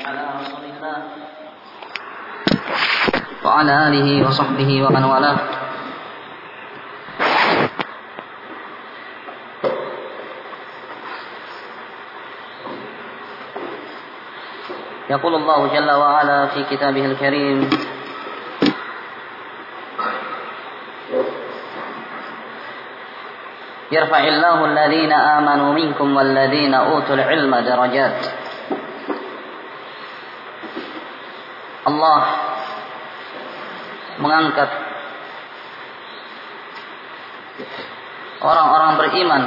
على رسول الله وعلى آله وصحبه ومن والاه. يقول الله جل وعلا في كتابه الكريم: يرفع الله الذين آمنوا منكم والذين أوتوا العلم درجات. Allah mengangkat orang-orang beriman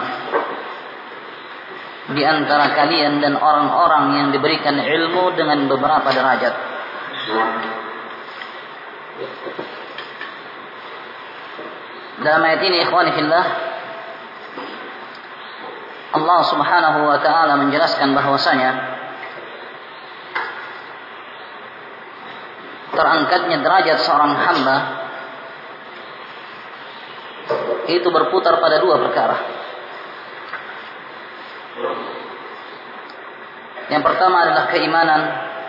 di antara kalian dan orang-orang yang diberikan ilmu dengan beberapa derajat. Dalam ayat ini, ikhwani fillah, Allah Subhanahu wa taala menjelaskan bahwasanya terangkatnya derajat seorang hamba itu berputar pada dua perkara. Yang pertama adalah keimanan,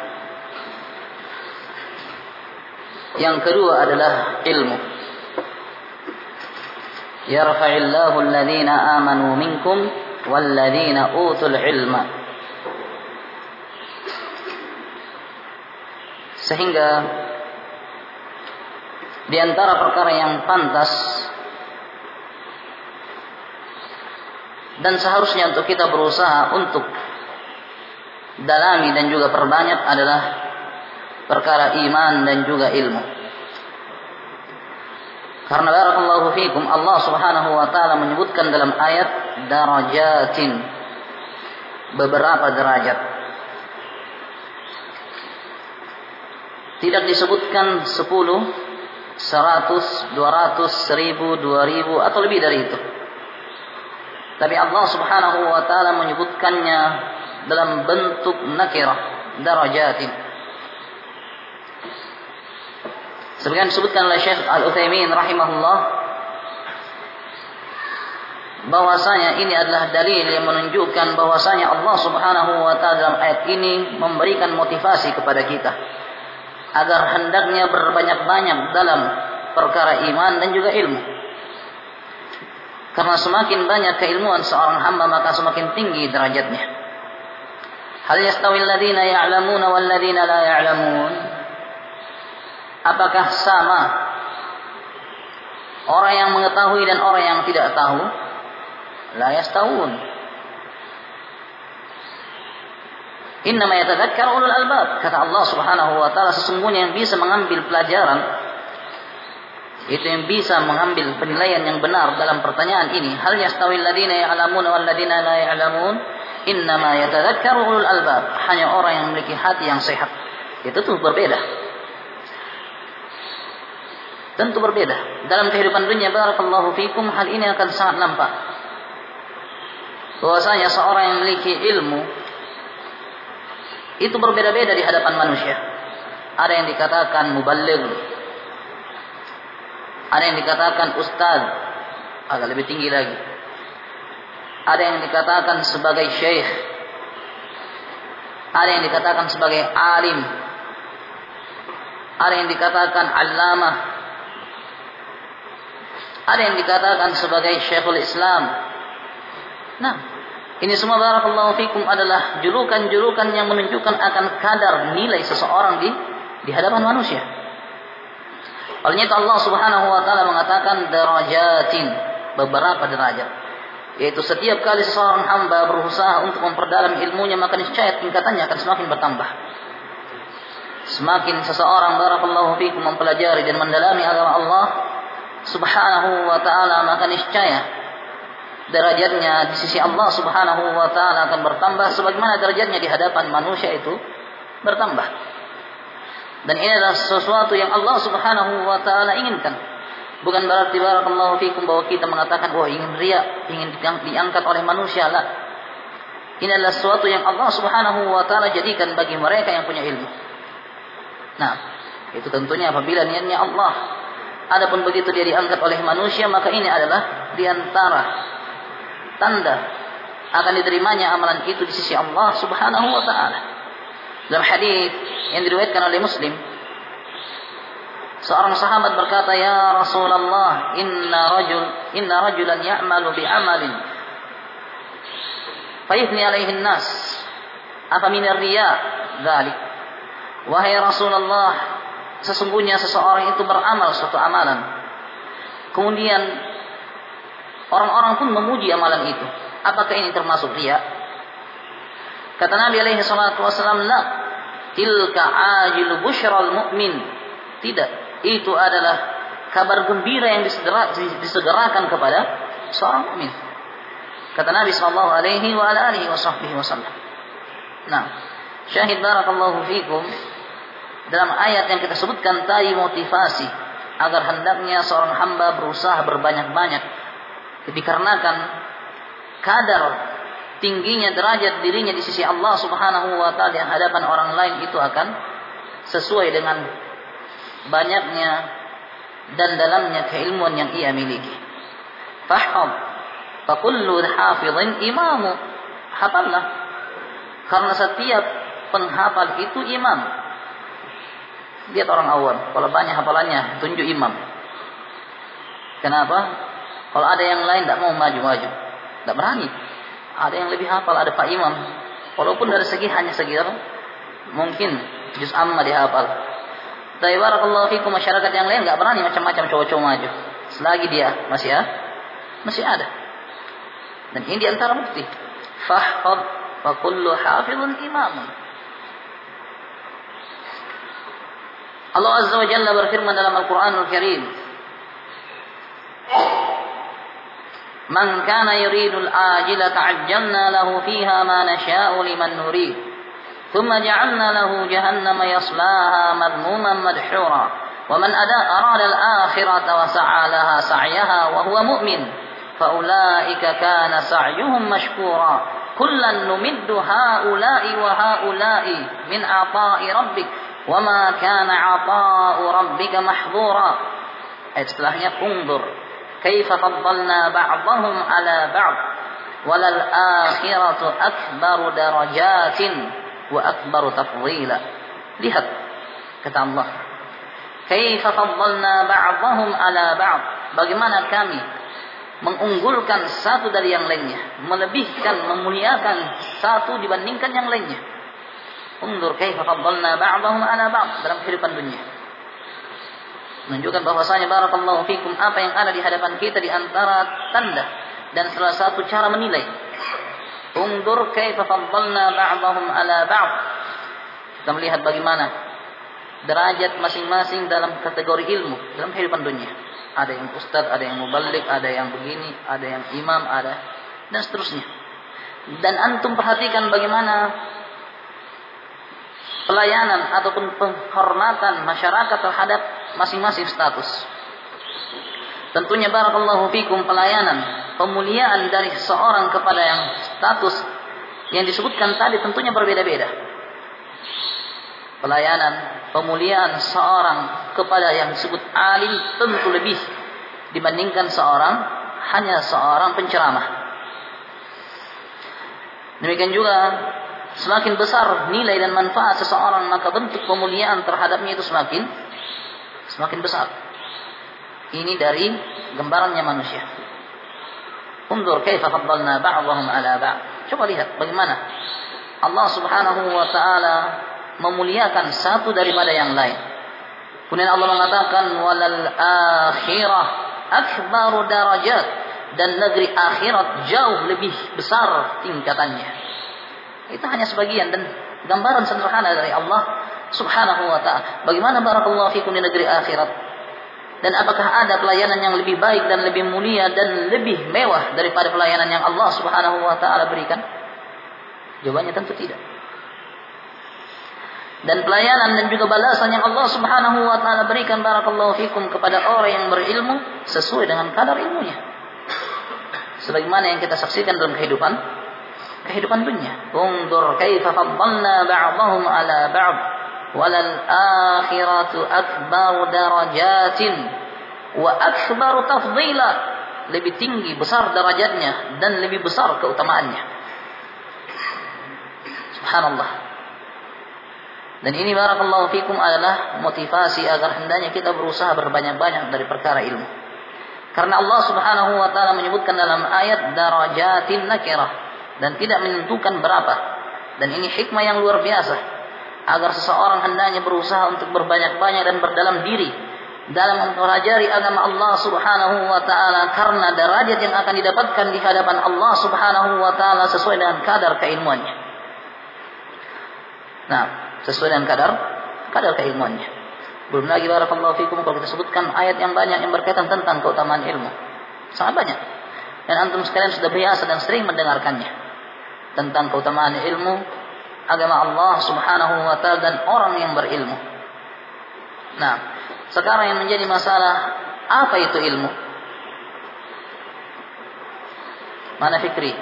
yang kedua adalah ilmu. Yarfa'illahu alladhina amanu minkum walladzina utul ilma. Sehingga di antara perkara yang pantas dan seharusnya untuk kita berusaha untuk dalami dan juga perbanyak adalah perkara iman dan juga ilmu. Karena barakallahu fikum, Allah Subhanahu wa taala menyebutkan dalam ayat darajatin, beberapa derajat. Tidak disebutkan 10, 100, 200, 1000, 2000 atau lebih dari itu. Tapi Allah Subhanahu wa taala menyebutkannya dalam bentuk nakirah, darajatin. Sebagaimana disebutkan oleh Syekh Al-Utsaimin rahimahullah, bahwasanya ini adalah dalil yang menunjukkan bahwasanya Allah Subhanahu wa taala dalam ayat ini memberikan motivasi kepada kita agar hendaknya berbanyak-banyak dalam perkara iman dan juga ilmu. Karena semakin banyak keilmuan seorang hamba, maka semakin tinggi derajatnya. Hal yastawil ladzina ya'lamuna wal ladzina la ya'lamun? Apakah sama orang yang mengetahui dan orang yang tidak tahu? La yastawun. Innama yatadzakkar ulul albab. Kata Allah Subhanahu wa taala, sesungguhnya yang bisa mengambil pelajaran, itu yang bisa mengambil penilaian yang benar dalam pertanyaan ini. Hal yastawil ladzina ya'lamuna wal ladzina la ya'lamun? Innama yatadzakkar ulul albab. Hanya orang yang memiliki hati yang sehat. Itu tuh berbeda. Tentu berbeda. Dalam kehidupan dunia, barakallahu fikum, hal ini akan sangat nampak. Bahwasanya seorang yang memiliki ilmu itu berbeda-beda di hadapan manusia. Ada yang dikatakan muballigh, ada yang dikatakan ustaz, agak lebih tinggi lagi. Ada yang dikatakan sebagai syekh, ada yang dikatakan sebagai alim, ada yang dikatakan allamah, ada yang dikatakan sebagai Syekhul Islam. Nah, ini semua barakallahu fikum adalah julukan-julukan yang menunjukkan akan kadar nilai seseorang di hadapan manusia. Oleh itu Allah Subhanahu wa taala mengatakan darajatin, beberapa derajat. Yaitu setiap kali seseorang hamba berusaha untuk memperdalam ilmunya, maka niscaya tingkatannya akan semakin bertambah. Semakin seseorang barakallahu fikum mempelajari dan mendalami agama Allah Subhanahu wa ta'ala, maka niscaya derajatnya di sisi Allah Subhanahu wa ta'ala akan bertambah sebagaimana derajatnya di hadapan manusia itu bertambah. Dan ini adalah sesuatu yang Allah Subhanahu wa ta'ala inginkan. Bukan berarti barakallahu fikum bahwa kita mengatakan wah ingin riya, ingin diangkat oleh manusia. Lah. Ini adalah sesuatu yang Allah Subhanahu wa ta'ala jadikan bagi mereka yang punya ilmu. Nah, itu tentunya apabila niatnya Allah. Adapun begitu dia diangkat oleh manusia, maka ini adalah di antara tanda akan diterimanya amalan itu di sisi Allah Subhanahu wa taala. Dalam hadis yang diriwayatkan oleh Muslim, seorang sahabat berkata, "Ya Rasulullah, inna rajulan ya'malu bi'amalin fayuthni alaihi an-nas. Apa min ar-riya' dzalik?" Wahai Rasulullah, sesungguhnya seseorang itu beramal suatu amalan, kemudian orang-orang pun memuji amalan itu. Apakah ini termasuk riya? Kata Nabi alaihi salatu wasallam, "La, tilka ajilu busyral mu'min." Tidak, itu adalah kabar gembira yang disegerakan kepada seorang mukmin. Kata Nabi sallallahu alaihi wa alihi wasallam. Nah, syahid barakallahu fikum, dalam ayat yang kita sebutkan tadi motivasi agar hendaknya seorang hamba berusaha berbanyak-banyak, dikarenakan kadar tingginya derajat dirinya di sisi Allah Subhanahu wa taala yang hadapan orang lain itu akan sesuai dengan banyaknya dan dalamnya keilmuan yang ia miliki. Fahfaz fa kullu hafizin imamu. Hafallah, karena setiap penghafal itu imam. Lihat orang awam, kalau banyak hafalannya tunjuk imam. Kenapa? Kalau ada yang lain tidak mau maju-maju, tidak berani. Ada yang lebih hafal, ada Pak Imam. Walaupun dari segi hanya sekitar mungkin juz amma dihafal. Tapi barakallahu fikum, masyarakat yang lain enggak berani macam-macam coba-coba maju. Selagi dia masih ada. Dan ini di antara bukti. Fahfaz fa kullu hafizun imamun. Allah Azza wa Jalla berfirman dalam Al-Qur'anul Karim, "Man kana yuridul ajilata 'ajjalna lahu fiha ma nasha'u liman nurid, thumma ja'alna lahu jahannama yaslaha madhmuman madhura, wa man arada al-akhirata wa sa'a laha sa'yaha wa huwa mu'min, fa ulaika kana sa'yuhum mashkura, kullan numiddu ha'ula'i wa ha'ula'i min 'ata'i rabbik, wa ma kana 'ata'u rabbika mahdhura." Ayat setelahnya, "Unzur kaifa faddalna ba'dahum 'ala ba'd walal akhiratu akbaru darajatin wa akbaru tafdhila." Lihat, kata Allah, kaifa faddalna ba'dahum 'ala ba'd, bagaimana kami mengunggulkan satu dari yang lainnya, melebihkan, memuliakan satu dibandingkan yang lainnya. Unzur kaifa faddalna ba'dahum 'ala ba'd, dalam kehidupan dunia. Menunjukkan bahwasanya barakallahu fikum, apa yang ada di hadapan kita di antara tanda dan salah satu cara menilai. Unzur kaifa faddalna ba'dahum 'ala ba'd. Kita melihat bagaimana derajat masing-masing dalam kategori ilmu dalam kehidupan dunia. Ada yang ustaz, ada yang muballigh, ada yang begini, ada yang imam, ada dan seterusnya. Dan antum perhatikan bagaimana pelayanan ataupun penghormatan masyarakat terhadap masing-masing status. Tentunya barakallahu fikum, pelayanan, pemuliaan dari seorang kepada yang status yang disebutkan tadi tentunya berbeda-beda. Pelayanan, pemuliaan seorang kepada yang disebut alim tentu lebih dibandingkan hanya seorang penceramah. Demikian juga semakin besar nilai dan manfaat seseorang, maka bentuk pemuliaan terhadapnya itu semakin besar. Ini dari gambarannya manusia. Unzur kaifa faddalna ba'dahum 'ala ba'd. Coba lihat bagaimana Allah Subhanahu wa taala memuliakan satu daripada yang lain. Kemudian Allah mengatakan walal akhirah akbaru darajat, dan negeri akhirat jauh lebih besar tingkatannya. Itu hanya sebagian dan gambaran sederhana dari Allah Subhanahu wa ta'ala. Bagaimana barakallahu fikum di negeri akhirat? Dan apakah ada pelayanan yang lebih baik dan lebih mulia dan lebih mewah daripada pelayanan yang Allah Subhanahu wa ta'ala berikan? Jawabannya tentu tidak. Dan pelayanan dan juga balasan yang Allah Subhanahu wa ta'ala berikan barakallahu fikum kepada orang yang berilmu sesuai dengan kadar ilmunya. Sebagaimana yang kita saksikan dalam kehidupan dunia. Unzur kaifa faddalna ba'dahum 'ala ba'd walal akhiratu akbaru darajatin wa akbaru tafdhila, lebih tinggi, besar derajatnya dan lebih besar keutamaannya. Subhanallah. Dan ini barakallahu fikum adalah motivasi agar hendaknya kita berusaha berbanyak-banyak dari perkara ilmu. Karena Allah Subhanahu wa taala menyebutkan dalam ayat darajatin nakirah dan tidak menentukan berapa. Dan ini hikmah yang luar biasa agar seseorang hendaknya berusaha untuk berbanyak-banyak dan berdalam diri dalam mempelajari agama Allah Subhanahu wa taala, karena derajat yang akan didapatkan di hadapan Allah Subhanahu wa taala sesuai dengan kadar keilmuannya. Nah, sesuai dengan kadar keilmuannya. Belum lagi barakallahu fikum kalau kita sebutkan ayat yang banyak yang berkaitan tentang keutamaan ilmu. Sangat banyak. Dan antum sekalian sudah biasa dan sering mendengarkannya. Tentang keutamaan ilmu, agama Allah Subhanahu wa taala dan orang yang berilmu. Nah, sekarang yang menjadi masalah, apa itu ilmu? Mana Fikri?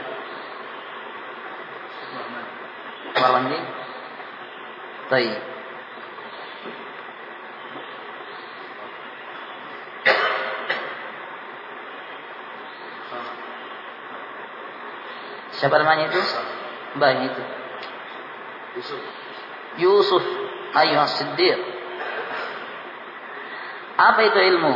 Warwandi? Baik. Siapa namanya itu? Baik itu. Yusuf Ayyuhas Siddiq. Apa itu ilmu?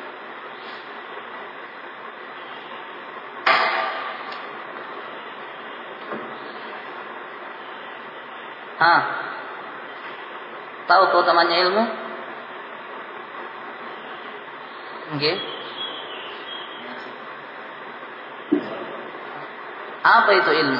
Tahu keutamaannya ilmu? Okay. Apa itu ilmu?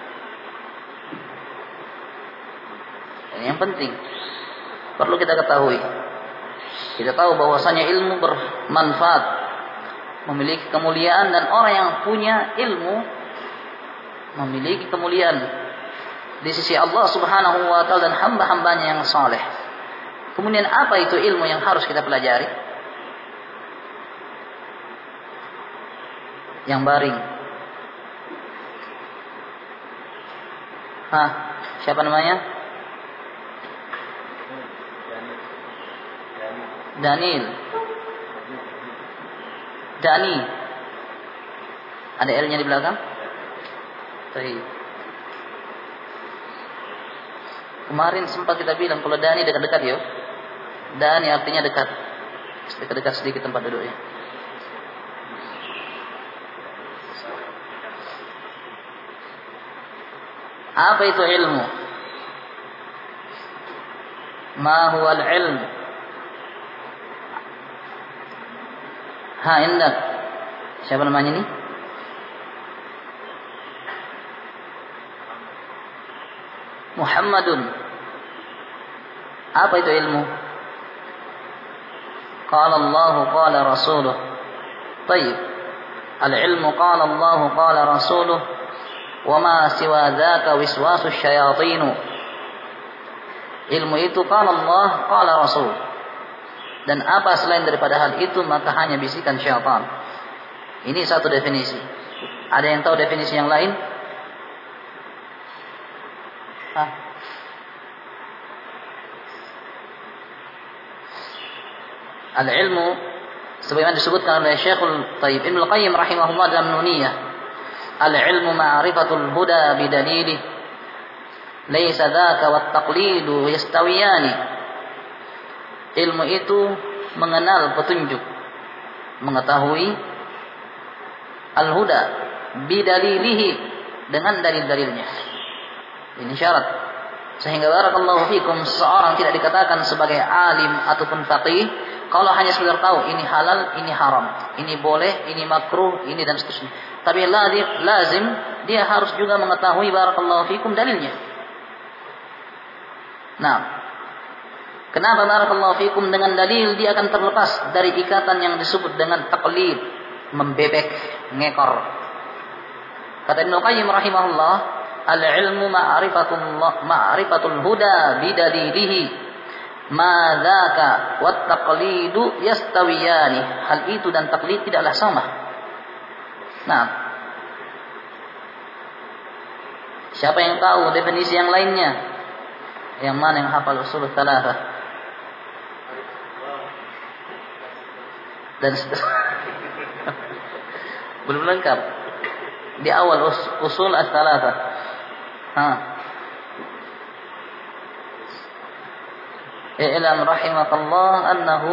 Ini yang penting. Perlu kita ketahui. Kita tahu bahwasanya ilmu bermanfaat, memiliki kemuliaan, dan orang yang punya ilmu memiliki kemuliaan di sisi Allah Subhanahu wa taala dan hamba-hambanya yang saleh. Kemudian apa itu ilmu yang harus kita pelajari? Yang baring. Siapa namanya? Dani. Ada L-nya di belakang? Baik. Kemarin sempat kita bilang kalau Dani dekat-dekat ya. Dani artinya dekat. Dekat-dekat sedikit tempat duduknya. Apa itu ilmu? Ma huwa al-ilm? Indak. Siapa namanya ini? Muhammadun. Apa itu ilmu? Qala Allah, qala Rasuluh. Baik. Al-ilmu qala Allah, qala Rasuluh. Wa ma siwa dzaka wiswasu syayatin. Ilmu itu qala Allah, qala Rasul. Dan apa selain daripada hal itu maka hanya bisikan syaitan. Ini satu definisi. Ada yang tahu definisi yang lain? Al-ilmu sebagaimana disebutkan oleh Syekhul Tayyib Ibnul Qayyim rahimahullah dalam Nuniyah. Al-ilmu ma'rifatul huda bidalilih. Laisa dzaka wat taqlidu yastawiyani. Ilmu itu mengenal petunjuk, mengetahui al-huda bidalilihi, dengan dalil-dalilnya. Ini syarat. Sehingga barakallahu fikum, seorang tidak dikatakan sebagai alim ataupun faqih kalau hanya sekedar tahu ini halal, ini haram, ini boleh, ini makruh, ini dan seterusnya. Tapi lazim dia harus juga mengetahui barakallahu fikum dalilnya. Nah, kenapa barakallahu fikum dengan dalil dia akan terlepas dari ikatan yang disebut dengan taqlid, membebek, ngekor. Kata Ibnu Qayyim rahimahullah, al-ilmu ma'rifatul huda bidalilihi. Ma dzaka wat taqlidu yastawiyani. Hal itu dan taklid tidaklah sama. Nah, siapa yang tahu definisi yang lainnya? Yang mana yang hafal usul tsalatsa? Dan belum lengkap. Di awal usul ats-tsalatsa. i'lam rahimakallah annahu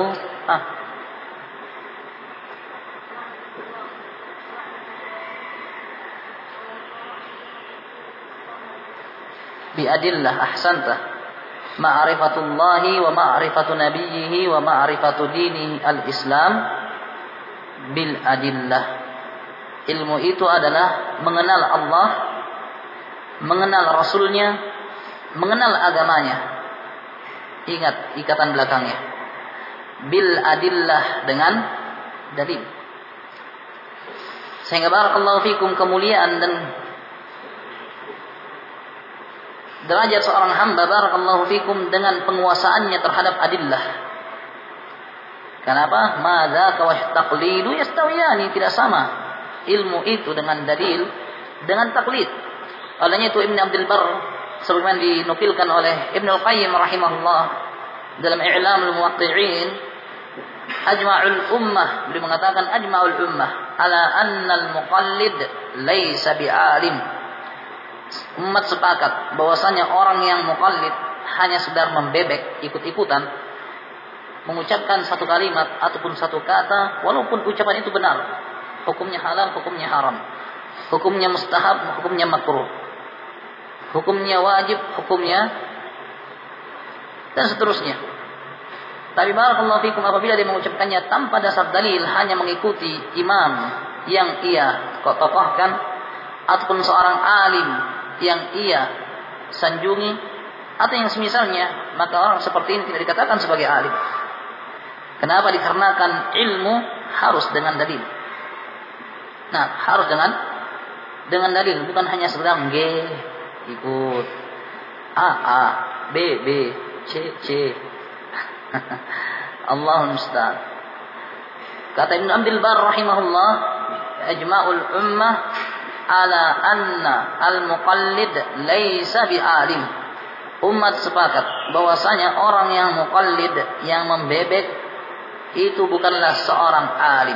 biadillah ahsanta ma'rifatullahi wa ma'rifatu nabiyhi wa ma'rifatu dini al-islam bil adillah. Ilmu itu adalah mengenal Allah, mengenal Rasulnya, mengenal agamanya. Ingat ikatan belakangnya. Bil adillah, dengan dalil. Sehingga barakallahu fikum kemuliaan dan derajat seorang hamba barakallahu fikum dengan penguasaannya terhadap adillah. Kenapa? Madzaka wa taqlidu yastawiyani, tidak sama ilmu itu dengan dalil dengan taklid. Olehnya itu Ibn Abdul Barr sebagaimana dinukilkan oleh Ibn Al-Qayyim rahimahullah dalam I'lamul Muwaqqi'in, ajma'ul ummah, beliau mengatakan ajma'ul ummah ala anna al-muqallid laysa bi'alim. Umat sepakat bahwasanya orang yang muqallid hanya sekedar membebek, ikut-ikutan, mengucapkan satu kalimat ataupun satu kata, walaupun ucapan itu benar, hukumnya halal, hukumnya haram, hukumnya mustahab, hukumnya makruh, hukumnya wajib, hukumnya dan seterusnya. Tapi barakallahu fikum apabila dia mengucapkannya tanpa dasar dalil, hanya mengikuti imam yang ia tokohkan ataupun seorang alim yang ia sanjungi atau yang semisalnya, maka orang seperti ini tidak dikatakan sebagai alim. Kenapa? Dikarenakan ilmu harus dengan dalil. Nah, harus dengan dalil, bukan hanya sekedar G ikut A B B C Allahul musta'an. Kata Ibn Abdul Barr rahimahullah, ajma'ul ummah ala anna al-muqallid laysa bi'alim. Umat sepakat bahwasanya orang yang muqallid, yang membebek, itu bukanlah seorang alim.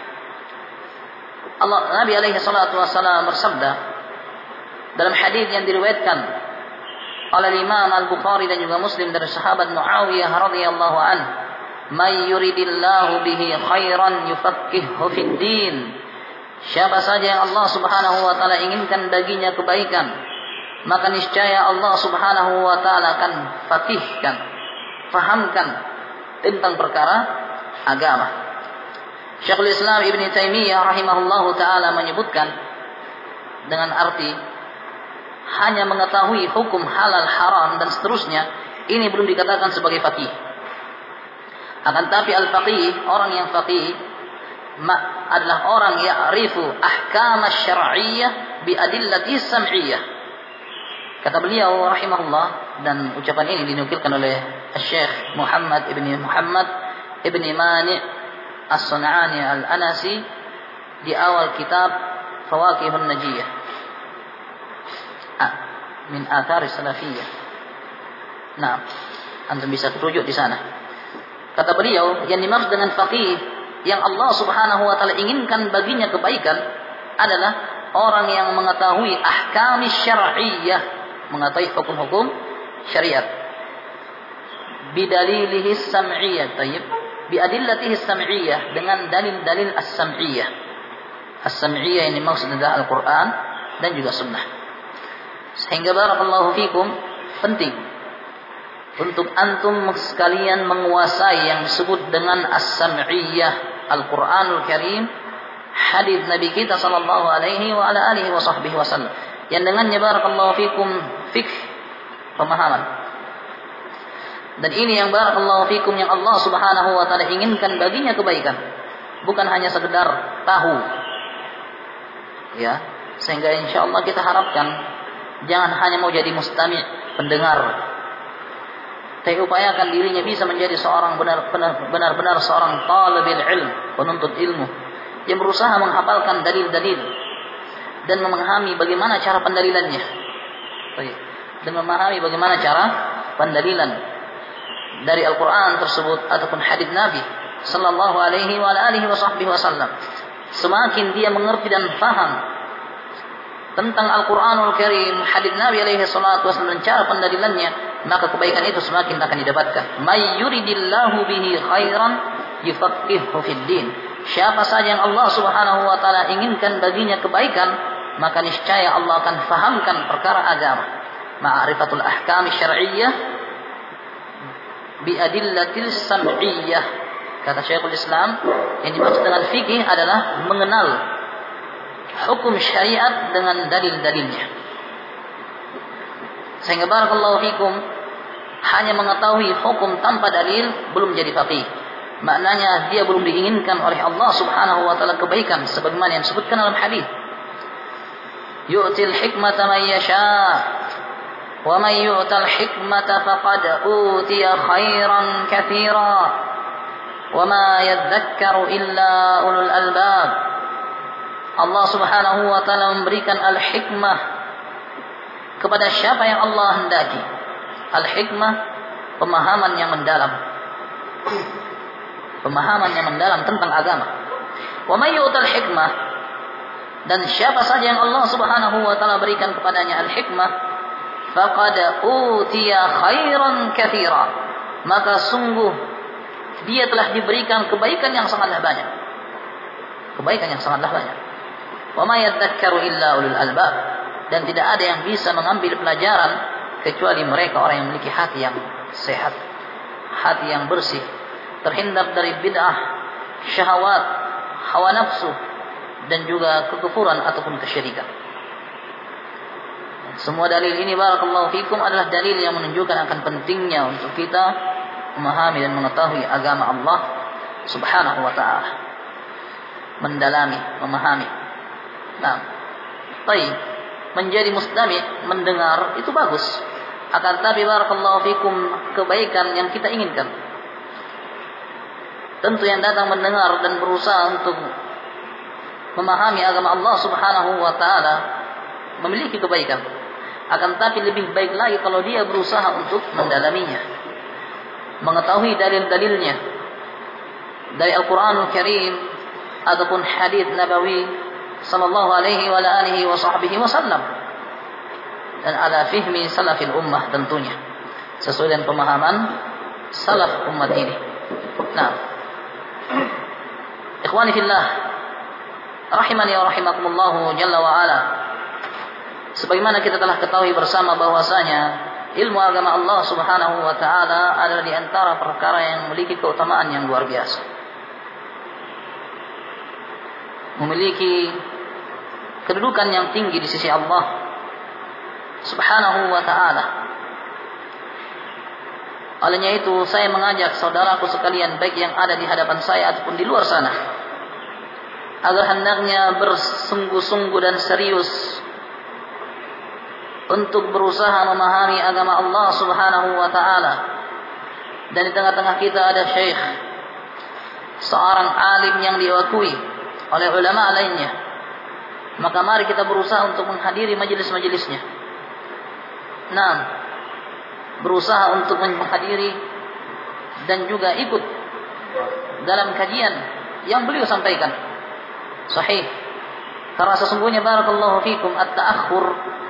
Nabi alaihi salatu wassalam bersabda dalam hadis yang diriwayatkan oleh Imam Al-Bukhari dan juga Muslim dari sahabat Muawiyah radhiyallahu anhu, "May yuridillahu bihi khairan yufaqqihhu fid din." Siapa saja yang Allah Subhanahu wa taala inginkan baginya kebaikan, maka niscaya Allah Subhanahu wa taala akan faqihkan, fahamkan tentang perkara agama. Syekhul Islam Ibn Taimiyah rahimahullahu taala menyebutkan dengan arti hanya mengetahui hukum halal haram dan seterusnya, ini belum dikatakan sebagai faqih. Akan tapi al-faqih, orang yang faqih adalah orang ya'rifu ahkam asy-syar'iyyah bi adillati sam'iyyah. Kata beliau rahimahullah, dan ucapan ini dinukilkan oleh Syekh Muhammad ibn Mani' As-Sun'ani Al-Anasi di awal kitab Fawaqihun Najiyah min athar salafiyah. Nah, antum bisa rujuk di sana. Kata beliau, yang dimaksud dengan faqih yang Allah Subhanahu wa taala inginkan baginya kebaikan adalah orang yang mengetahui ahkam syar'iyyah, mengetahui hukum-hukum syariat. Bidalilihi sam'iyyah, tayyib, biadillatihi sam'iyyah, dengan dalil-dalil as-sam'iyyah. As-sam'iyyah ini maksudnya adalah Al-Qur'an dan juga sunnah. Sehingga barakallahu fikum, penting untuk antum sekalian menguasai yang disebut dengan as-sam'iyyah, Al-Qur'anul Karim, hadis Nabi kita sallallahu alaihi wa ala alihi wa sahbihi wasallam, yang dengannya barakallahu fikum fikh, pemahaman. Dan ini yang barakallahu fikum yang Allah Subhanahu wa taala inginkan baginya kebaikan, bukan hanya sekedar tahu. Ya, sehingga insyaallah kita harapkan jangan hanya mau jadi mustami', pendengar, tapi upayakan dirinya bisa menjadi seorang benar-benar seorang talibul ilm, penuntut ilmu, yang berusaha menghafalkan dalil-dalil dan memahami bagaimana cara pendalilannya. Dan memahami bagaimana cara pendalilan dari Al-Quran tersebut ataupun hadits Nabi sallallahu alaihi wa alihi wasallam. Semakin dia mengerti dan faham tentang Al-Quranul Karim, hadits Nabi alaihi salatu wasallam dan cara pendalilannya, maka kebaikan itu semakin akan didapatkan. May yuridillahu bihi khairan yufaqqihhu fid din. Siapa saja yang Allah Subhanahu wa taala inginkan baginya kebaikan, maka niscaya Allah akan fahamkan perkara agama. Ma'rifatul ahkam syar'iyyah bi adillatil sam'iyyah. Kata Syekhul Islam, yang dimaksud dengan fikih adalah mengenal hukum syariat dengan dalil-dalilnya. Sehingga barakallahu fikum, hanya mengetahui hukum tanpa dalil belum jadi faqih. Maknanya dia belum diinginkan oleh Allah Subhanahu wa taala kebaikan sebagaimana yang disebutkan dalam hadis. Yu'til hikmata man yasha' wa man yu'tal hikmata faqad utiya khairan katsira wa ma yadhakkaru illa ulul albab. Allah Subhanahu wa taala memberikan al-hikmah kepada siapa yang Allah hendaki. Al-hikmah, pemahaman yang mendalam. Pemahaman yang mendalam tentang agama. Wa may yu'tal hikmah, dan siapa saja yang Allah Subhanahu wa taala berikan kepadanya al-hikmah, faqad utiya khairan katsira, maka sungguh dia telah diberikan kebaikan yang sangatlah banyak. Kebaikan yang sangatlah banyak. Wa ma yadhakkaru illa ulul albab, dan tidak ada yang bisa mengambil pelajaran kecuali mereka orang yang memiliki hati yang sehat, hati yang bersih, terhindar dari bid'ah, syahwat, hawa nafsu, dan juga kekufuran ataupun kesyirikan. Semua dalil ini barakallahu fikum adalah dalil yang menunjukkan akan pentingnya untuk kita memahami dan mengetahui agama Allah Subhanahu wa taala, mendalami, memahami. Nah, baik, menjadi mustami', mendengar itu bagus. Akan tapi barakallahu fikum, kebaikan yang kita inginkan, tentu yang datang mendengar dan berusaha untuk memahami agama Allah Subhanahu wa taala memiliki kebaikan. Akan tapi lebih baik lagi kalau dia berusaha untuk mendalaminya, mengetahui dalil-dalilnya dari Al-Qur'anul Karim ataupun hadis Nabawi sallallahu alaihi wa alihi wa sahbihi wasallam, dan ala fihmi salafil ummah, tentunya sesuai dengan pemahaman salaf umat ini. Nah, ikhwani fillah rahimani wa rahimakumullah jalla wa ala, sebagaimana kita telah ketahui bersama bahwasanya ilmu agama Allah Subhanahu wa taala adalah di antara perkara yang memiliki keutamaan yang luar biasa, memiliki kedudukan yang tinggi di sisi Allah Subhanahu wa ta'ala. Olehnya itu saya mengajak saudaraku sekalian, baik yang ada di hadapan saya ataupun di luar sana, agar hendaknya bersungguh-sungguh dan serius untuk berusaha memahami agama Allah Subhanahu wa ta'ala. Dan di tengah-tengah kita ada syekh, seorang alim yang diakui oleh ulama lainnya, maka mari kita berusaha untuk menghadiri majelis-majelisnya. Nah, berusaha untuk menghadiri dan juga ikut dalam kajian yang beliau sampaikan. Sahih. Karena sesungguhnya barakallahu fikum at-ta'akhur,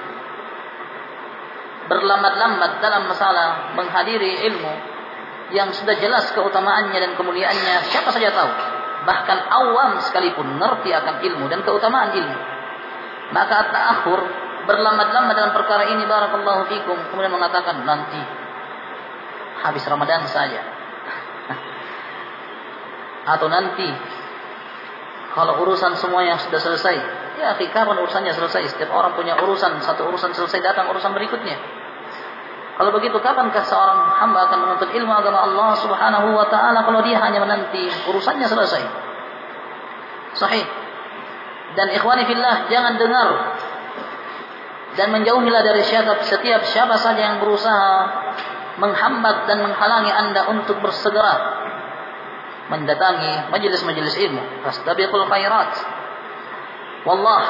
berlambat-lambat dalam masalah menghadiri ilmu yang sudah jelas keutamaannya dan kemuliaannya, siapa saja tahu. Bahkan awam sekalipun ngerti akan ilmu dan keutamaan ilmu. Maka at-ta'akhur, berlambat-lambat dalam perkara ini barakallahu fikum, kemudian mengatakan nanti habis Ramadan saja, atau nanti kalau urusan semua yang sudah selesai. Ya, kapan urusannya selesai? Setiap orang punya urusan, satu urusan selesai datang urusan berikutnya. Kalau begitu, kapankah seorang hamba akan menuntut ilmu agama Allah Subhanahu wa ta'ala kalau dia hanya menanti urusannya selesai? Sahih. Dan ikhwani fillah, jangan dengar dan menjauhilah dari setiap siapa saja yang berusaha menghambat dan menghalangi anda untuk bersegera mendatangi majelis-majelis ilmu. Fastabiqul khairat. Wallah,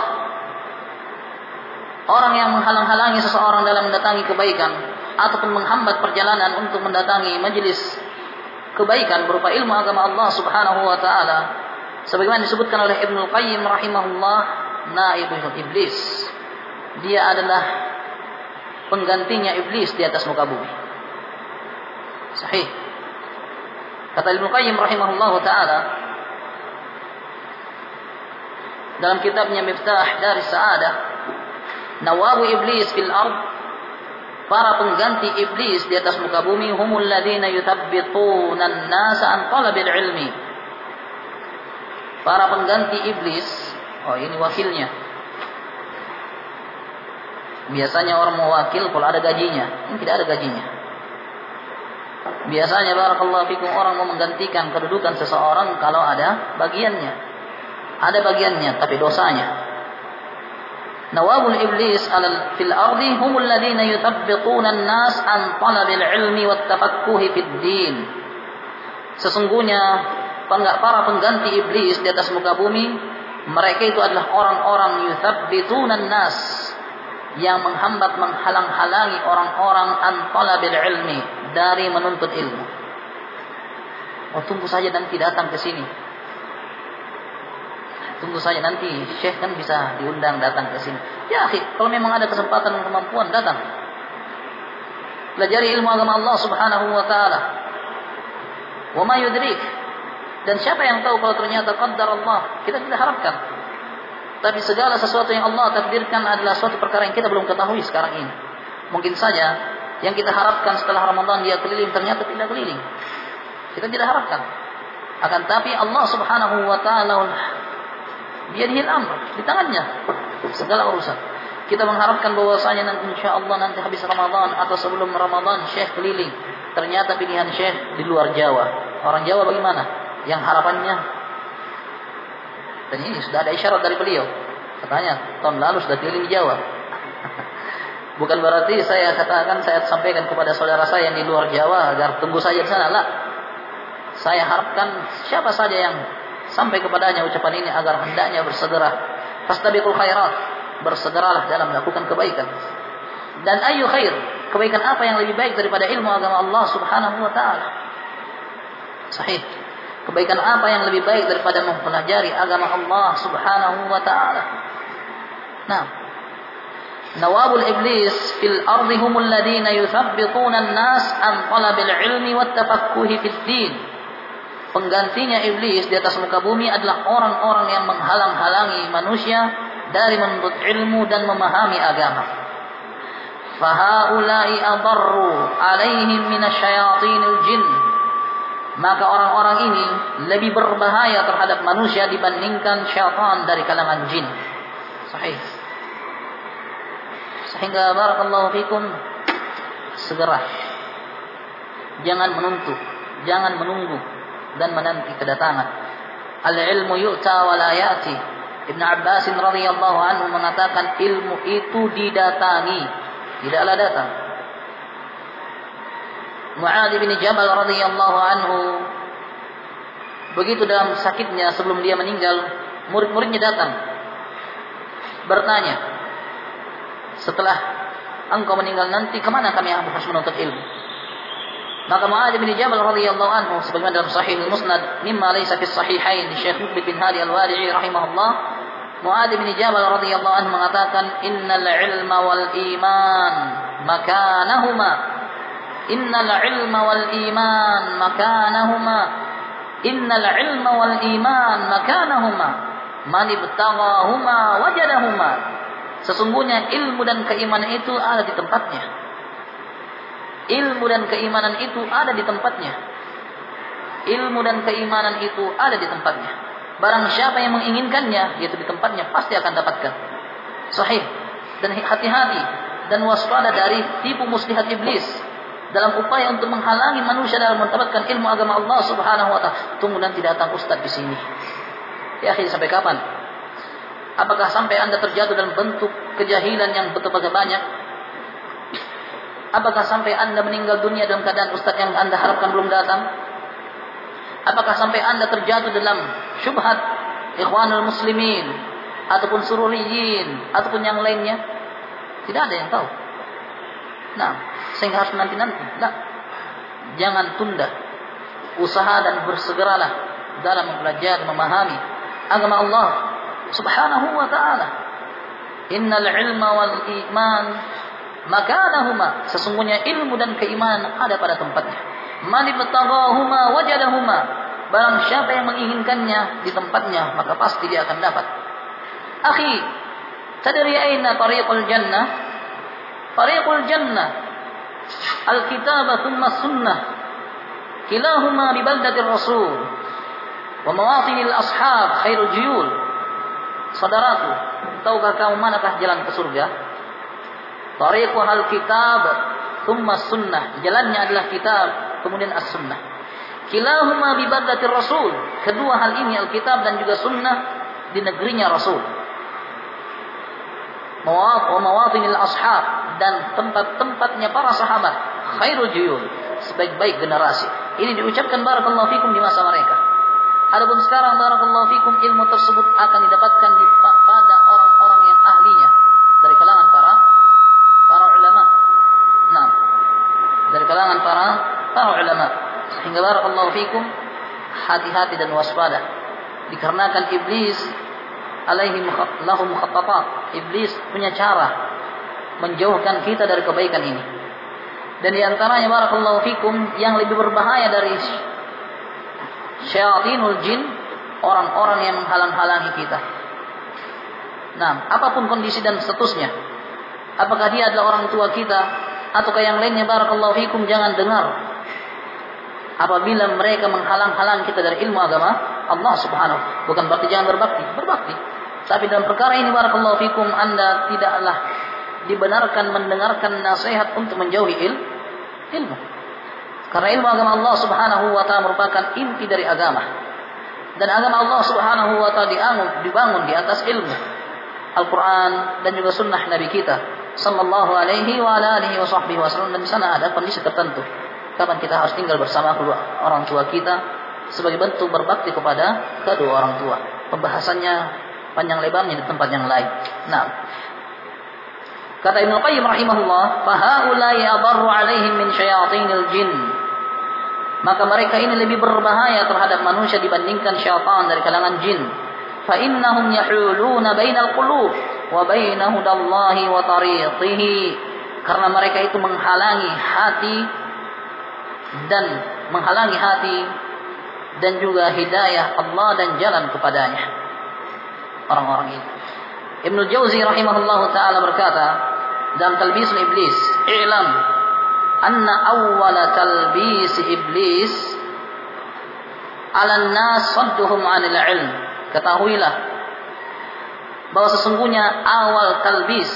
orang yang menghalang-halangi seseorang dalam mendatangi kebaikan ataupun menghambat perjalanan untuk mendatangi majelis kebaikan berupa ilmu agama Allah Subhanahu wa taala, sebagaimana disebutkan oleh Ibnu Qayyim rahimahullah, naibul iblis. Dia adalah penggantinya iblis di atas muka bumi. Sahih. Kata Ibnu Qayyim rahimahullahu taala dalam kitabnya Miftah Daris Sa'adah, nawabu iblis fil ard, para pengganti iblis di atas muka bumi, humul ladzina yuthabbituna an-nasa an talabil ilmi. Para pengganti iblis, ini wakilnya. Biasanya orang mau wakil kalau ada gajinya, ini tidak ada gajinya. Biasanya barakallahu fikum orang mau menggantikan kedudukan seseorang kalau ada bagiannya. Ada bagiannya tapi dosanya. Nawabul iblis fil ardi humul ladzina yuthabbituna an-nas an talabil ilmi wat tafaqquhi fid din. Sesungguhnya para pengganti iblis di atas muka bumi, mereka itu adalah orang-orang yuthabbituna an-nas, yang menghalang-halangi orang-orang an talabil ilmi, dari menuntut ilmu. Tunggu saja nanti datang ke sini. Tunggu saja nanti Syekh kan bisa diundang datang ke sini. Ya akhi, kalau memang ada kesempatan dan kemampuan, datang. Pelajari ilmu agama Allah Subhanahu wa taala. Wa ma yudrik. Dan siapa yang tahu kalau ternyata qaddar Allah, kita tidak harapkan. Tapi segala sesuatu yang Allah takdirkan adalah suatu perkara yang kita belum ketahui sekarang ini. Mungkin saja yang kita harapkan setelah Ramadan dia keliling, ternyata tidak keliling. Kita tidak harapkan. Akan tapi Allah Subhanahu wa taala biyadihil amr, di tangannya segala urusan. Kita mengharapkan bahwasanya nanti insyaallah nanti habis Ramadan atau sebelum Ramadan Syekh keliling. Ternyata pilihan Syekh di luar Jawa. Orang Jawa bagaimana? Yang harapannya, dan ini sudah ada isyarat dari beliau. Katanya tahun lalu sudah keliling di Jawa. Bukan berarti saya katakan, saya sampaikan kepada saudara saya yang di luar Jawa agar tunggu saja di sana. Lah. Saya harapkan siapa saja yang sampai kepadanya ucapan ini agar hendaknya bersegera. Fastabiqul khairat, bersegeralah dalam melakukan kebaikan. Dan ayu khair, kebaikan apa yang lebih baik daripada ilmu agama Allah Subhanahu wa taala? Sahih. Kebaikan apa yang lebih baik daripada mempelajari agama Allah Subhanahu wa taala? Nah, nawabul iblis fil ardi humul ladzina yuthabbituna an-nas an talabil ilmi wat tafaqquhi fid din. Penggantinya iblis di atas muka bumi adalah orang-orang yang menghalang-halangi manusia dari menuntut ilmu dan memahami agama. Fahaula'i adarru 'alaihim minasyayatinil jin. Maka orang-orang ini lebih berbahaya terhadap manusia dibandingkan syaitan dari kalangan jin. Sahih. Sehingga barakallahu fikum, segera. Jangan menunggu dan menanti kedatangan. Al-ilmu yu'ta wa la ya'ti. Ibn Abbas radhiyallahu anhu mengatakan ilmu itu didatangi, tidaklah datang. Mu'adz bin Jabal radhiyallahu anhu, begitu dalam sakitnya sebelum dia meninggal, murid-muridnya datang bertanya, setelah engkau meninggal nanti kemana kami harus menuntut ilmu? Maka Mu'adz bin Jabal radhiyallahu anhu, sebagaimana dalam Sahih Musnad mimma laysa fi sahihain di Syekh Muqbil bin Hadi Al-Wadi'i rahimahullah, Mu'adz bin Jabal radhiyallahu anhu mengatakan, innal ilma wal iman makanahuma. Innal ilma wal iman makanahuma. Innal ilma wal iman makanahuma. Man ibtaghahuma wajadahuma. Sesungguhnya ilmu dan keimanan itu ada di tempatnya. Ilmu dan keimanan itu ada di tempatnya. Ilmu dan keimanan itu ada di tempatnya. Barang siapa yang menginginkannya, yaitu di tempatnya, pasti akan dapatkan. Sahih. Dan hati-hati dan waspada dari tipu muslihat iblis dalam upaya untuk menghalangi manusia dalam mendapatkan ilmu agama Allah Subhanahu wa taala. Tunggu nanti datang ustaz di sini. Ya akhi, sampai kapan? Apakah sampai Anda terjatuh dalam bentuk kejahilan yang betul-betul banyak? Apakah sampai Anda meninggal dunia dalam keadaan ustaz yang Anda harapkan belum datang? Apakah sampai Anda terjatuh dalam syubhat ikhwanul muslimin ataupun sururiyin ataupun yang lainnya? Tidak ada yang tahu. Nah, sehingga harus nanti-nanti. Nah, jangan tunda usaha dan bersegeralah dalam mempelajari, memahami agama Allah Subhanahu wa ta'ala. Innal ilma wal iman makanahuma. Sesungguhnya ilmu dan keimanan ada pada tempatnya. Man ibtaghahuma wajadahuma. Barang siapa yang menginginkannya di tempatnya, maka pasti dia akan dapat. Akhi, tadri aina tariqul jannah? Tariqul jannah al-kitabah thumma sunnah. Kilahuma bi baldatir rasul wa mawatinil ashab khairul juyul. Saudaraku, tahukah kamu manakah jalan ke surga? Tariqul kitab thumma sunnah. Jalannya adalah kitab, kemudian as-sunnah. Kilahuma bi baldatir rasul. Kedua hal ini, Alkitab dan juga sunnah, di negerinya Rasul. Wa mawatinil ashab, dan tempat-tempatnya para sahabat, khairul juyul, sebaik-baik generasi. Ini diucapkan barakallahu fikum di masa mereka. Adapun sekarang barakallahu fikum, ilmu tersebut akan didapatkan pada orang-orang yang ahlinya dari kalangan para ulama. Nah, dari kalangan para ulama. Sehingga barakallahu fikum, hati-hati dan waspada. Dikarenakan iblis lahu mukhattatat. Iblis punya cara menjauhkan kita dari kebaikan ini. Dan di antaranya barakallahu fikum, yang lebih berbahaya dari syayatinul jin, orang-orang yang menghalang-halangi kita. Nah, apapun kondisi dan statusnya, apakah dia adalah orang tua kita ataukah yang lainnya, barakallahu fikum, jangan dengar apabila mereka menghalang-halang kita dari ilmu agama Allah subhanahu. Bukan berarti jangan berbakti. Tapi dalam perkara ini barakallahu fikum, Anda tidaklah dibenarkan mendengarkan nasihat untuk menjauhi ilmu. Karena ilmu agama Allah subhanahu wa ta'ala merupakan inti dari agama. Dan agama Allah subhanahu wa ta'ala dibangun di atas ilmu. Al-Quran dan juga sunnah Nabi kita sallallahu alaihi wa alihi wa sahbihi wasallam. Dan di sana ada kondisi tertentu kapan kita harus tinggal bersama kedua orang tua kita sebagai bentuk berbakti kepada kedua orang tua. Pembahasannya panjang lebarnya di tempat yang lain. Nah, kata Ibnu Qayyim rahimahullah, fahaulai adarru alaihim min syayatinil jin. Maka mereka ini lebih berbahaya terhadap manusia dibandingkan syaitan dari kalangan jin. Fa innahum yahuluna bainal qulub wa baina hudallahi wa tariqihi. Karena mereka itu menghalangi hati dan juga hidayah Allah dan jalan kepadanya. Orang-orang ini. Ibnu Jauzi rahimahullahu ta'ala berkata dalam Talbisul Iblis, "I'lam anna awwala talbis iblis 'ala an-nas sadduhum 'anil 'ilm." Ketahuilah bahwa sesungguhnya awal talbis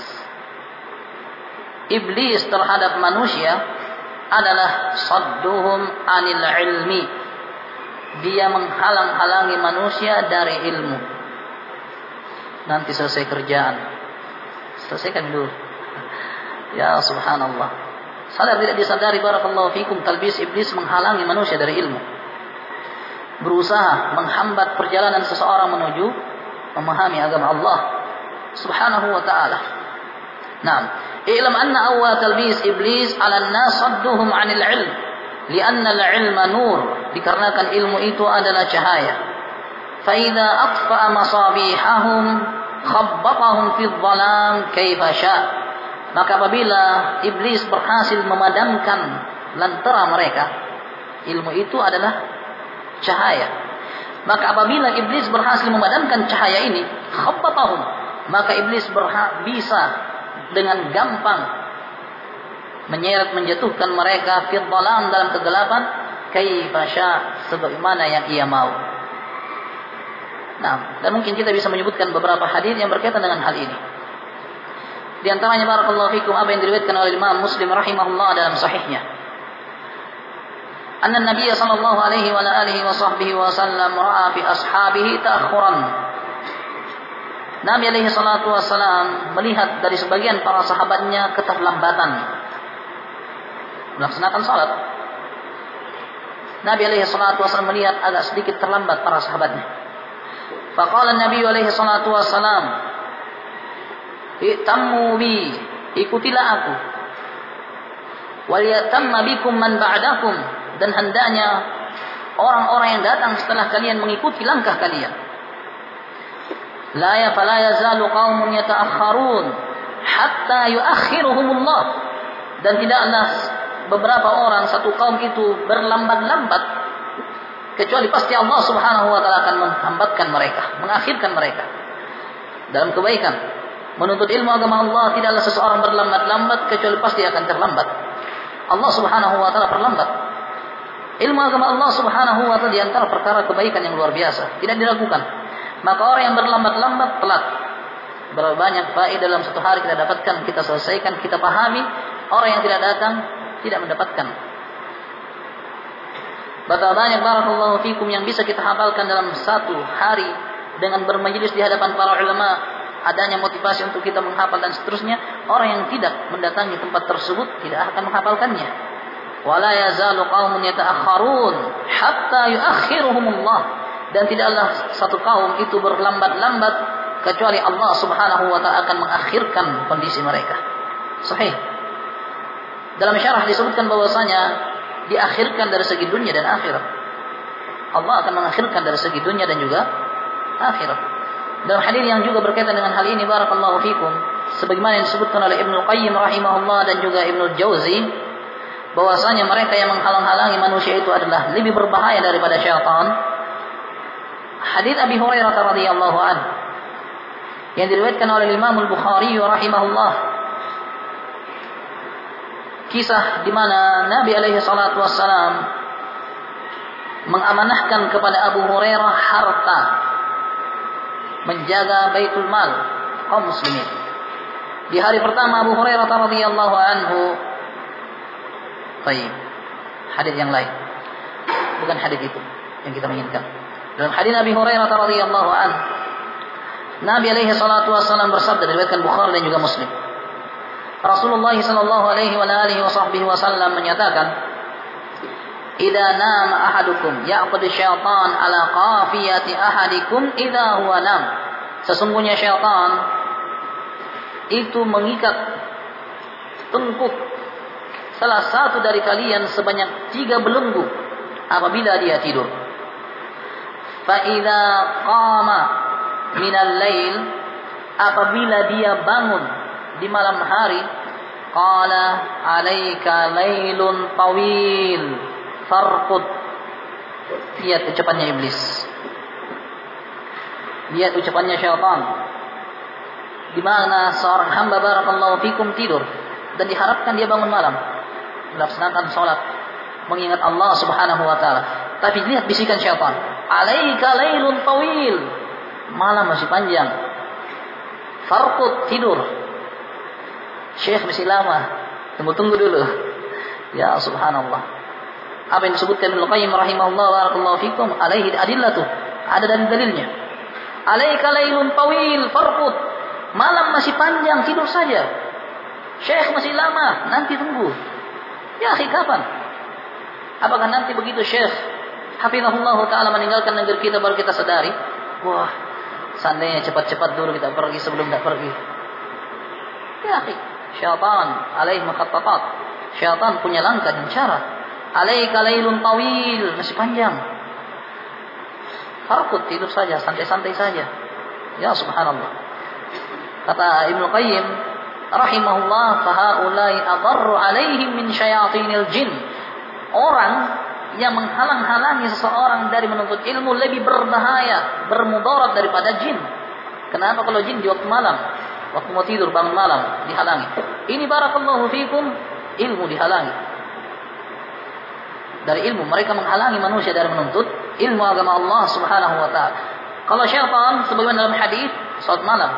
iblis terhadap manusia adalah sadduhum 'anil 'ilmi. Dia menghalang-halangi manusia dari ilmu. Nanti selesai kerjaan, selesaikan dulu. Ya subhanallah. Sadar tidak disadari barakallahu fikum, talbis iblis menghalangi manusia dari ilmu. Berusaha menghambat perjalanan seseorang menuju memahami agama Allah subhanahu wa ta'ala. Nah, i'lam anna awwal talbis iblis 'ala an-nas sadduhum 'anil 'ilm, li'anna al-'ilma nur, dikarenakan ilmu itu adalah cahaya. فَإِذَا أَطْفَأَ مَصَابِيحَهُمْ خَبَّطَهُمْ فِي الظَّلَامِ كَيْفَ شَاءَ. Maka apabila iblis berhasil memadamkan lentera mereka, ilmu itu adalah cahaya. Maka apabila iblis berhasil memadamkan cahaya ini, khabbatahum, maka iblis bisa dengan gampang menyeret menjatuhkan mereka fi dhalam, dalam kegelapan, kaifa syaa, sebagaimana yang ia mau. Nah, dan mungkin kita bisa menyebutkan beberapa hadis yang berkaitan dengan hal ini. Di antaranya barakallahu fikum apa yang diriwayatkan oleh Imam Muslim rahimahullah dalam sahihnya. Anna Nabiy sallallahu alaihi wa alihi wa sahbihi wa sallam ra'a fi ashabihi ta'akhuran. Nabi alaihi salatu wasallam melihat dari sebagian para sahabatnya keterlambatan melaksanakan salat. Nabi alaihi salatu wasallam melihat agak sedikit terlambat para sahabatnya. Faqala Nabi alaihi salatu wassalam, "Itammu bi, ikutilah aku. Wal yatamma bikum man ba'dakum, dan hendaknya orang-orang yang datang setelah kalian mengikuti langkah kalian. La yazalu qaumun yata'akhkharun hatta yu'akhiruhumullah." Dan tidaklah beberapa orang, satu kaum itu berlambat-lambat, kecuali pasti Allah Subhanahu wa taala akan menghambatkan mereka, mengakhirkan mereka dalam kebaikan. Menuntut ilmu agama Allah tidaklah seseorang berlambat-lambat, kecuali pasti akan terlambat. Allah Subhanahu wa taala perlambat. Ilmu agama Allah Subhanahu wa taala di antara perkara kebaikan yang luar biasa, tidak diragukan. Maka orang yang berlambat-lambat telat. Berapa banyak faedah dalam satu hari kita dapatkan, kita selesaikan, kita pahami. Orang yang tidak datang tidak mendapatkan. Betapa banyak barakallahu fikum yang bisa kita hafalkan dalam satu hari dengan bermajelis di hadapan para ulama, adanya motivasi untuk kita menghafal dan seterusnya. Orang yang tidak mendatangi tempat tersebut tidak akan menghafalkannya. Wala yazalu qaumun yata'akhkharun hatta yu'akhiruhumullah. Dan tidaklah satu kaum itu berlambat-lambat kecuali Allah Subhanahu wa taala akan mengakhirkan kondisi mereka. Sahih. Dalam syarah disebutkan bahwasanya diakhirkan dari segi dunia dan akhirat. Allah akan mengakhirkan dari segi dunia dan juga akhirat. Dalam hadis yang juga berkaitan dengan hal ini, barakallahu fikum, sebagaimana yang disebutkan oleh Ibnu Qayyim rahimahullah dan juga Ibnu Jauzi, bahwasanya mereka yang menghalang-halangi manusia itu adalah lebih berbahaya daripada syaitan. Hadis Abi Hurairah radhiyallahu anhu yang diriwayatkan oleh Imam Al-Bukhari rahimahullah, kisah di mana Nabi alaihi salatu wassalam mengamanahkan kepada Abu Hurairah harta menjaga Baitul Mal kaum muslimin. Di hari pertama Abu Hurairah radhiyallahu anhu, baik, hadis yang lain, bukan hadis itu yang kita inginkan. Dalam hadis Abi Hurairah radhiyallahu anhu, Nabi alaihi salatu wasallam bersabda, diriwayatkan Bukhari dan juga Muslim. Rasulullah sallallahu alaihi wasallam menyatakan, "Idza nama ahadukum ya'qud syaitan ala qafiyati ahadikum idza huwa nam." Sesungguhnya syaitan itu mengikat tengkuk salah satu dari kalian sebanyak 3 belenggu apabila dia tidur. Fa idza qama minal lail, apabila dia bangun di malam hari, qala alaika lailun tawil farqud. Lihat ucapannya iblis, lihat ucapannya syaitan, di mana seorang hamba barakallahu fikum tidur dan diharapkan dia bangun malam melaksanakan salat, mengingat Allah Subhanahu wa taala. Tapi lihat bisikan syaitan, alaika lailun tawil, malam masih panjang, farqud, tidur. Syekh masih lama, tunggu dulu. Ya subhanallah. Apa yang disebutkan Ibnu Qayyim rahimahullah barakallahu fikum, alaihi adillatu, ada dalilnya. Alaika lailun tawil farqud, malam masih panjang, tidur saja. Syekh masih lama, nanti tunggu. Ya akhi, kapan? Apakah nanti begitu Syekh hafizahullah taala meninggalkan negeri kita baru kita sadari, wah, seandainya cepat-cepat dulu kita pergi sebelum tak pergi. Ya akhi, syaitan alaih makhattatat. Syaitan punya langkah dan cara. Alaika lailun tawil, masih panjang. Farqud, tidur saja, santai-santai saja. Ya subhanallah. Kata Ibnu Qayyim rahimahullah, fahaulai adarru alaihim min syayatinil jin. Orang yang menghalang-halangi seseorang dari menuntut ilmu lebih berbahaya, bermudarat daripada jin. Kenapa? Kalau jin di waktu malam, waktu mau tidur, bangun malam, dihalangi. Ini barakallahu fikum, ilmu dihalangi. Dari ilmu, mereka menghalangi manusia dari menuntut ilmu agama Allah Subhanahu wa taala. Kalau syaitan, sebagaimana dalam hadis, salat malam,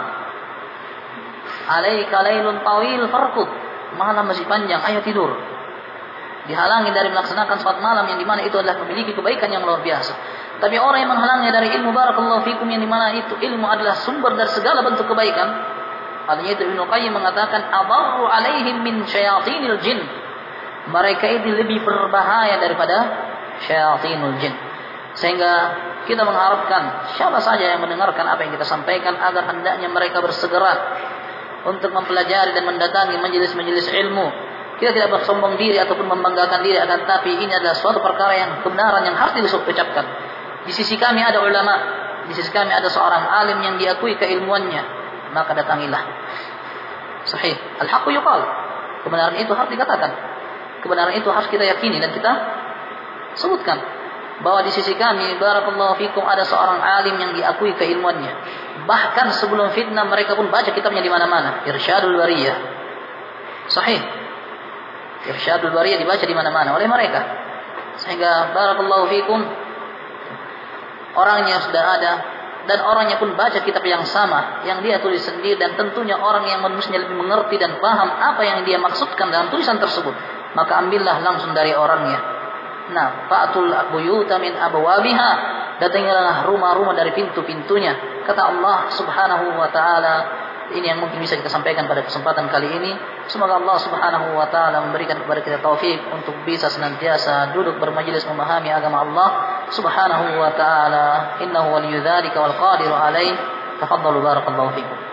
alaika lailun tawil farqud, malam masih panjang, ayo tidur. Dihalangi dari melaksanakan salat malam, yang dimana itu adalah memiliki kebaikan yang luar biasa. Tapi orang yang menghalangi dari ilmu barakallahu fikum, yang dimana itu ilmu adalah sumber dari segala bentuk kebaikan, artinya itu Ibnu Qayyim mengatakan adarru alaihim min syayatinil jin. Mereka itu lebih berbahaya daripada syayatinul jin. Sehingga kita mengharapkan siapa saja yang mendengarkan apa yang kita sampaikan, agar hendaknya mereka bersegera untuk mempelajari dan mendatangi majelis-majelis ilmu. Kita tidak bersombong diri ataupun membanggakan diri, akan tapi ini adalah suatu perkara yang kebenaran yang harus diucapkan. Di sisi kami ada ulama, di sisi kami ada seorang alim yang diakui keilmuannya, maka datangilah. Sahih, al-haqqu yuqal, kebenaran itu harus dikatakan. kebenaran itu harus kita yakini dan kita sebutkan bahwa di sisi kami barakallahu fikum ada seorang alim yang diakui keilmuannya. Bahkan sebelum fitnah mereka pun baca kitabnya di mana-mana. Irsyadul Bariyah. Sahih. Irsyadul Bariyah dibaca di mana-mana oleh mereka. Sehingga barakallahu fikum orangnya sudah ada dan orangnya pun baca kitab yang sama yang dia tulis sendiri, dan tentunya orang yang manusia lebih mengerti dan paham apa yang dia maksudkan dalam tulisan tersebut, maka ambillah langsung dari orangnya. Nah, fa'tul buyuta min abwabiha, datangilah rumah-rumah dari pintu-pintunya. Kata Allah Subhanahu wa taala. Ini yang mungkin bisa kita sampaikan pada kesempatan kali ini. Semoga Allah Subhanahu wa taala memberikan kepada kita taufik untuk bisa senantiasa duduk bermajelis memahami agama Allah Subhanahu wa taala. Innahu waliyudzalika wal qadiru alaih. Tafadhalu barakallahu fikum.